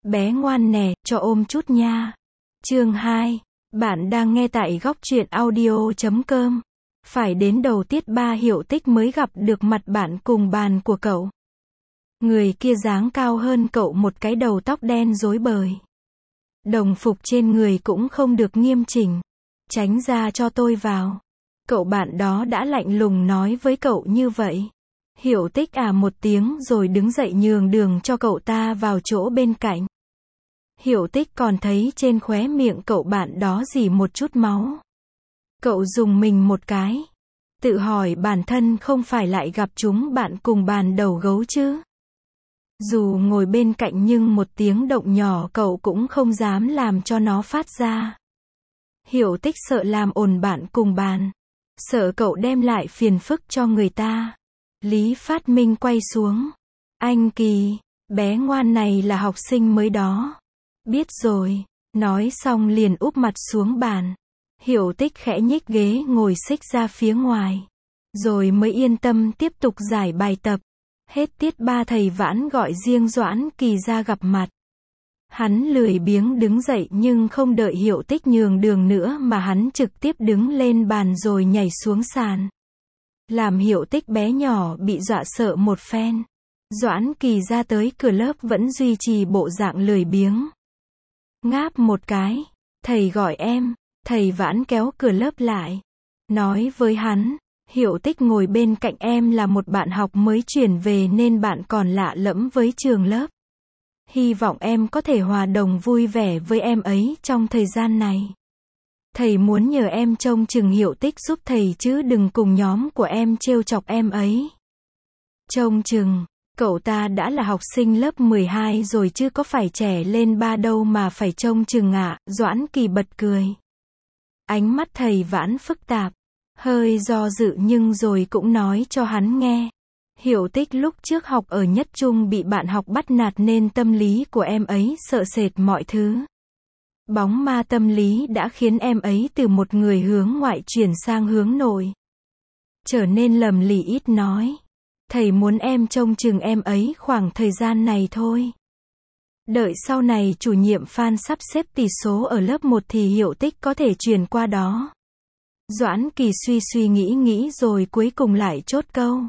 bé ngoan nè, cho ôm chút nha. Chương 2. Bạn đang nghe tại góc truyện audio.com. Phải đến đầu tiết 3 Hiểu Tích mới gặp được mặt bạn cùng bàn của cậu. Người kia dáng cao hơn cậu một cái, đầu tóc đen rối bời. Đồng phục trên người cũng không được nghiêm chỉnh. Tránh ra cho tôi vào. Cậu bạn đó đã lạnh lùng nói với cậu như vậy. Hiểu Tích một tiếng rồi đứng dậy nhường đường cho cậu ta vào chỗ bên cạnh. Hiểu Tích còn thấy trên khóe miệng cậu bạn đó rỉ một chút máu. Cậu rùng mình một cái. Tự hỏi bản thân không phải lại gặp chúng bạn cùng bàn đầu gấu chứ. Dù ngồi bên cạnh nhưng một tiếng động nhỏ cậu cũng không dám làm cho nó phát ra. Hiểu Tích sợ làm ồn bạn cùng bàn. Sợ cậu đem lại phiền phức cho người ta. Lý Phát Minh quay xuống. Anh Kỳ, bé ngoan này là học sinh mới đó. Biết rồi. Nói xong liền úp mặt xuống bàn. Hiểu Tích khẽ nhích ghế ngồi xích ra phía ngoài. Rồi mới yên tâm tiếp tục giải bài tập. Hết tiết 3 thầy Vãn gọi riêng Doãn Kỳ ra gặp mặt. Hắn lười biếng đứng dậy nhưng không đợi Hiểu Tích nhường đường nữa mà hắn trực tiếp đứng lên bàn rồi nhảy xuống sàn. Làm Hiểu Tích bé nhỏ bị dọa sợ một phen. Doãn Kỳ ra tới cửa lớp vẫn duy trì bộ dạng lười biếng. Ngáp một cái. Thầy gọi em. Thầy Vãn kéo cửa lớp lại. Nói với hắn. Hiểu Tích ngồi bên cạnh em là một bạn học mới chuyển về nên bạn còn lạ lẫm với trường lớp. Hy vọng em có thể hòa đồng vui vẻ với em ấy trong thời gian này. Thầy muốn nhờ em trông chừng Hiểu Tích giúp thầy chứ đừng cùng nhóm của em trêu chọc em ấy. Trông chừng, cậu ta đã là học sinh lớp 12 rồi chứ có phải trẻ lên 3 đâu mà phải trông chừng ạ. Doãn Kỳ bật cười. Ánh mắt thầy Vãn phức tạp, hơi do dự nhưng rồi cũng nói cho hắn nghe. Hiểu Tích lúc trước học ở nhất trung bị bạn học bắt nạt nên tâm lý của em ấy sợ sệt mọi thứ. Bóng ma tâm lý đã khiến em ấy từ một người hướng ngoại chuyển sang hướng nội. Trở nên lầm lì ít nói. Thầy muốn em trông chừng em ấy khoảng thời gian này thôi. Đợi sau này chủ nhiệm Phan sắp xếp tỷ số ở lớp 1 thì Hiểu Tích có thể chuyển qua đó. Doãn Kỳ suy nghĩ rồi cuối cùng lại chốt câu.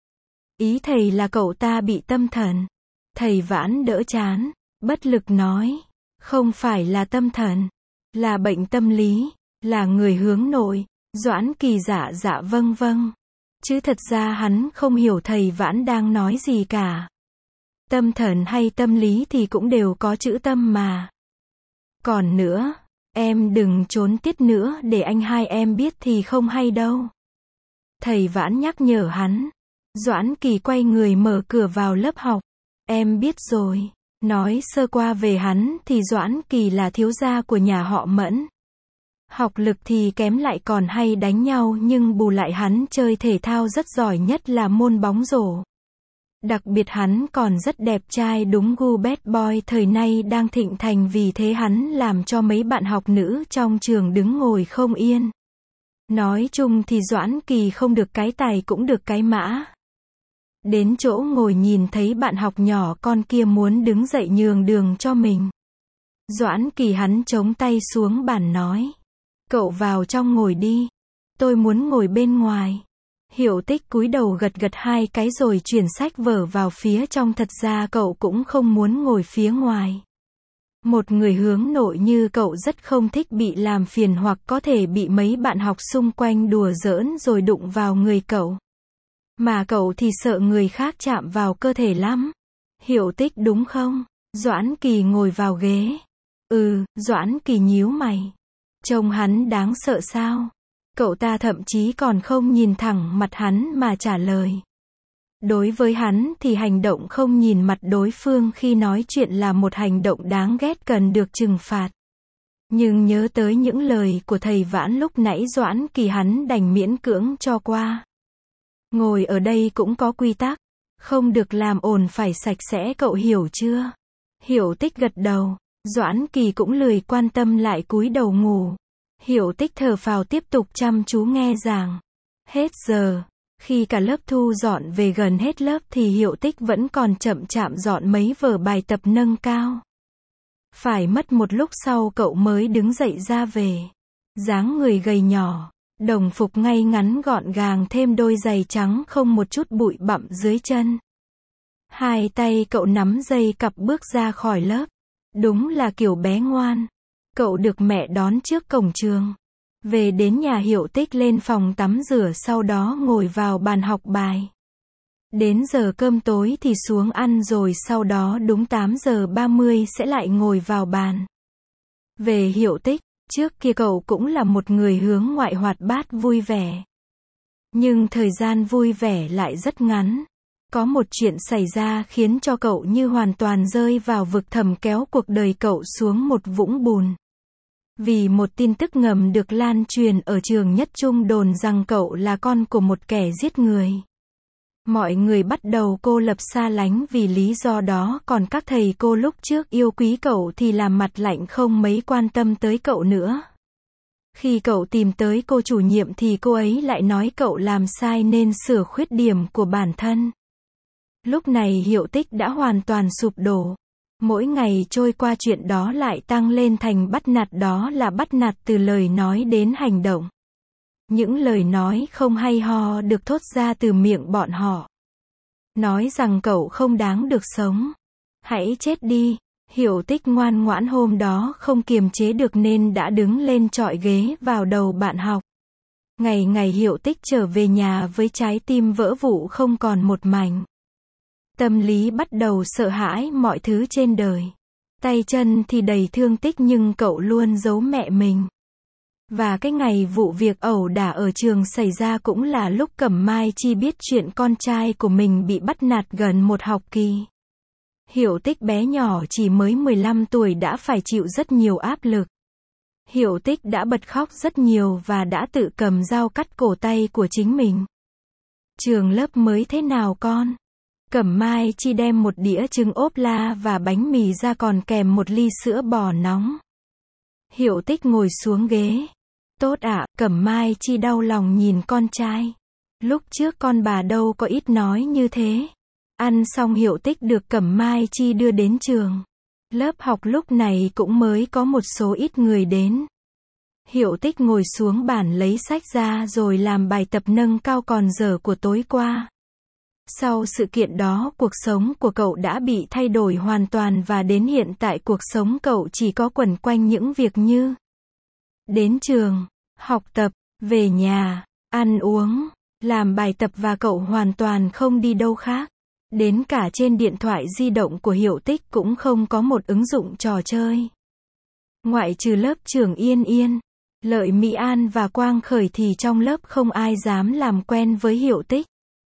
Ý thầy là cậu ta bị tâm thần. Thầy Vãn đỡ chán, bất lực nói. Không phải là tâm thần, là bệnh tâm lý, là người hướng nội. Doãn Kỳ dạ vâng. Chứ thật ra hắn không hiểu thầy Vãn đang nói gì cả. Tâm thần hay tâm lý thì cũng đều có chữ tâm mà. Còn nữa, em đừng trốn tiết nữa để anh hai em biết thì không hay đâu. Thầy Vãn nhắc nhở hắn. Doãn Kỳ quay người mở cửa vào lớp học. Em biết rồi. Nói sơ qua về hắn thì Doãn Kỳ là thiếu gia của nhà họ Mẫn. Học lực thì kém lại còn hay đánh nhau nhưng bù lại hắn chơi thể thao rất giỏi, nhất là môn bóng rổ. Đặc biệt hắn còn rất đẹp trai, đúng gu bad boy thời nay đang thịnh hành, vì thế hắn làm cho mấy bạn học nữ trong trường đứng ngồi không yên. Nói chung thì Doãn Kỳ không được cái tài cũng được cái mã. Đến chỗ ngồi nhìn thấy bạn học nhỏ con kia muốn đứng dậy nhường đường cho mình. Doãn Kỳ hắn chống tay xuống bàn nói. Cậu vào trong ngồi đi. Tôi muốn ngồi bên ngoài. Hiểu Tích cúi đầu gật 2 cái rồi chuyển sách vở vào phía trong, thật ra cậu cũng không muốn ngồi phía ngoài. Một người hướng nội như cậu rất không thích bị làm phiền hoặc có thể bị mấy bạn học xung quanh đùa giỡn rồi đụng vào người cậu. Mà cậu thì sợ người khác chạm vào cơ thể lắm. Hiểu Tích đúng không? Doãn Kỳ ngồi vào ghế. Doãn Kỳ nhíu mày. Trông hắn đáng sợ sao? Cậu ta thậm chí còn không nhìn thẳng mặt hắn mà trả lời. Đối với hắn thì hành động không nhìn mặt đối phương khi nói chuyện là một hành động đáng ghét cần được trừng phạt. Nhưng nhớ tới những lời của thầy Vãn lúc nãy, Doãn Kỳ hắn đành miễn cưỡng cho qua. Ngồi ở đây cũng có quy tắc. Không được làm ồn, phải sạch sẽ, cậu hiểu chưa? Hiểu Tích gật đầu. Doãn Kỳ cũng lười quan tâm lại cúi đầu ngủ. Hiểu Tích thở phào tiếp tục chăm chú nghe giảng. Hết giờ. Khi cả lớp thu dọn về gần hết lớp thì Hiểu Tích vẫn còn chậm chạp dọn mấy vở bài tập nâng cao. Phải mất một lúc sau cậu mới đứng dậy ra về. Dáng người gầy nhỏ, đồng phục ngay ngắn gọn gàng thêm đôi giày trắng không một chút bụi bặm dưới chân. Hai tay cậu nắm dây cặp bước ra khỏi lớp. Đúng là kiểu bé ngoan. Cậu được mẹ đón trước cổng trường. Về đến nhà Hiểu Tích lên phòng tắm rửa sau đó ngồi vào bàn học bài. Đến giờ cơm tối thì xuống ăn rồi sau đó đúng 8 giờ 30 sẽ lại ngồi vào bàn. Về Hiểu Tích, trước kia cậu cũng là một người hướng ngoại hoạt bát vui vẻ. Nhưng thời gian vui vẻ lại rất ngắn. Có một chuyện xảy ra khiến cho cậu như hoàn toàn rơi vào vực thẳm kéo cuộc đời cậu xuống một vũng bùn. Vì một tin tức ngầm được lan truyền ở trường Nhất Trung đồn rằng cậu là con của một kẻ giết người. Mọi người bắt đầu cô lập xa lánh vì lý do đó, còn các thầy cô lúc trước yêu quý cậu thì làm mặt lạnh không mấy quan tâm tới cậu nữa. Khi cậu tìm tới cô chủ nhiệm thì cô ấy lại nói cậu làm sai nên sửa khuyết điểm của bản thân. Lúc này Hiểu Tích đã hoàn toàn sụp đổ. Mỗi ngày trôi qua chuyện đó lại tăng lên thành bắt nạt, đó là bắt nạt từ lời nói đến hành động. Những lời nói không hay ho được thốt ra từ miệng bọn họ. Nói rằng cậu không đáng được sống. Hãy chết đi. Hiểu Tích ngoan ngoãn hôm đó không kiềm chế được nên đã đứng lên chọi ghế vào đầu bạn học. Ngày ngày Hiểu Tích trở về nhà với trái tim vỡ vụn không còn một mảnh. Tâm lý bắt đầu sợ hãi mọi thứ trên đời. Tay chân thì đầy thương tích nhưng cậu luôn giấu mẹ mình. Và cái ngày vụ việc ẩu đả ở trường xảy ra cũng là lúc Cẩm Mai Chi biết chuyện con trai của mình bị bắt nạt gần một học kỳ. Hiểu Tích bé nhỏ chỉ mới 15 tuổi đã phải chịu rất nhiều áp lực. Hiểu Tích đã bật khóc rất nhiều và đã tự cầm dao cắt cổ tay của chính mình. Trường lớp mới thế nào con? Cẩm Mai Chi đem một đĩa trứng ốp la và bánh mì ra còn kèm một ly sữa bò nóng. Hiểu Tích ngồi xuống ghế. Tốt ạ, Cẩm Mai Chi đau lòng nhìn con trai. Lúc trước con bà đâu có ít nói như thế. Ăn xong Hiểu Tích được Cẩm Mai Chi đưa đến trường. Lớp học lúc này cũng mới có một số ít người đến. Hiểu Tích ngồi xuống bàn lấy sách ra rồi làm bài tập nâng cao còn dở của tối qua. Sau sự kiện đó cuộc sống của cậu đã bị thay đổi hoàn toàn và đến hiện tại cuộc sống cậu chỉ có quẩn quanh những việc như đến trường, học tập, về nhà, ăn uống, làm bài tập và cậu hoàn toàn không đi đâu khác. Đến cả trên điện thoại di động của Hiểu Tích cũng không có một ứng dụng trò chơi. Ngoại trừ lớp trưởng Yên Yên, Lợi Mỹ An và Quang Khởi thì trong lớp không ai dám làm quen với Hiểu Tích.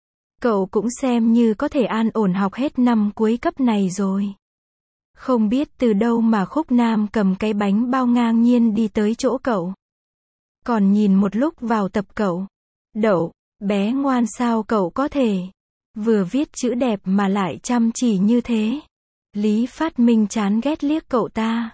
Cậu cũng xem như có thể an ổn học hết năm cuối cấp này rồi. Không biết từ đâu mà Khúc Nam cầm cái bánh bao ngang nhiên đi tới chỗ cậu. Còn nhìn một lúc vào tập cậu. Đậu, bé ngoan sao cậu có thể vừa viết chữ đẹp mà lại chăm chỉ như thế. Lý Phát Minh chán ghét liếc cậu ta.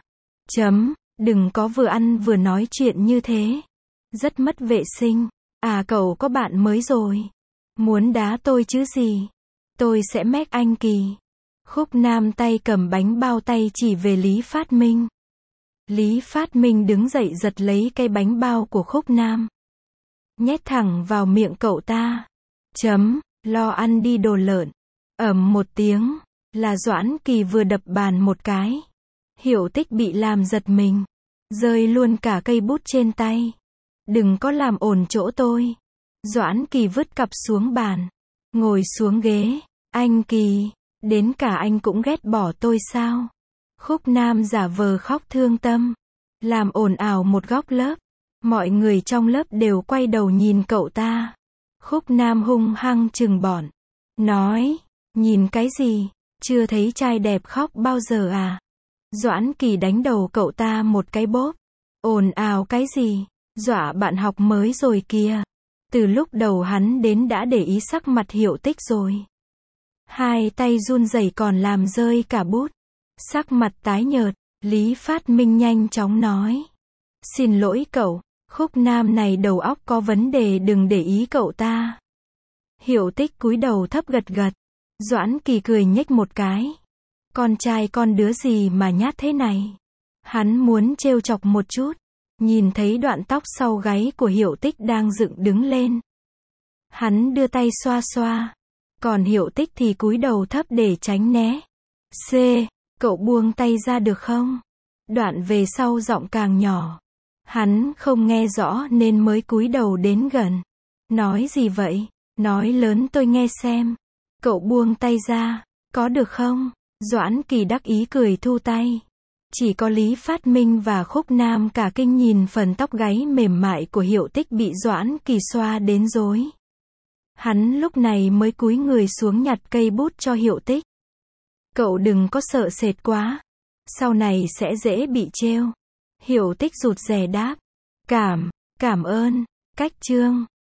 Đừng có vừa ăn vừa nói chuyện như thế. Rất mất vệ sinh. À cậu có bạn mới rồi. Muốn đá tôi chứ gì? Tôi sẽ mét anh Kỳ. Khúc Nam tay cầm bánh bao tay chỉ về Lý Phát Minh. Lý Phát Minh đứng dậy giật lấy cái bánh bao của Khúc Nam. Nhét thẳng vào miệng cậu ta. Lo ăn đi đồ lợn. Ầm một tiếng, là Doãn Kỳ vừa đập bàn một cái. Hiểu Tích bị làm giật mình. Rơi luôn cả cây bút trên tay. Đừng có làm ồn chỗ tôi. Doãn Kỳ vứt cặp xuống bàn. Ngồi xuống ghế. Anh Kỳ, đến cả anh cũng ghét bỏ tôi sao? Khúc Nam giả vờ khóc thương tâm. Làm ồn ào một góc lớp. Mọi người trong lớp đều quay đầu nhìn cậu ta. Khúc Nam hung hăng chừng bọn. Nói, nhìn cái gì? Chưa thấy trai đẹp khóc bao giờ à? Doãn Kỳ đánh đầu cậu ta một cái bóp. Ồn ào cái gì? Dọa bạn học mới rồi kìa. Từ lúc đầu hắn đến đã để ý sắc mặt Hiểu Tích rồi. Hai tay run rẩy còn làm rơi cả bút. Sắc mặt tái nhợt, Lý Phát Minh nhanh chóng nói. Xin lỗi cậu, Khúc Nam này đầu óc có vấn đề, đừng để ý cậu ta. Hiểu Tích cúi đầu thấp gật gật. Doãn Kỳ cười nhếch một cái. Con trai con đứa gì mà nhát thế này? Hắn muốn trêu chọc một chút. Nhìn thấy đoạn tóc sau gáy của Hiểu Tích đang dựng đứng lên. Hắn đưa tay xoa xoa. Còn Hiểu Tích thì cúi đầu thấp để tránh né. C. Cậu buông tay ra được không? Đoạn về sau giọng càng nhỏ. Hắn không nghe rõ nên mới cúi đầu đến gần. Nói gì vậy? Nói lớn tôi nghe xem. Cậu buông tay ra, có được không? Doãn Kỳ đắc ý cười thu tay. Chỉ có Lý Phát Minh và Khúc Nam cả kinh nhìn phần tóc gáy mềm mại của Hiểu Tích bị Doãn Kỳ xoa đến rối. Hắn lúc này mới cúi người xuống nhặt cây bút cho Hiểu Tích. Cậu đừng có sợ sệt quá. Sau này sẽ dễ bị trêu. Hiểu Tích rụt rè đáp. Cảm ơn. Cách chương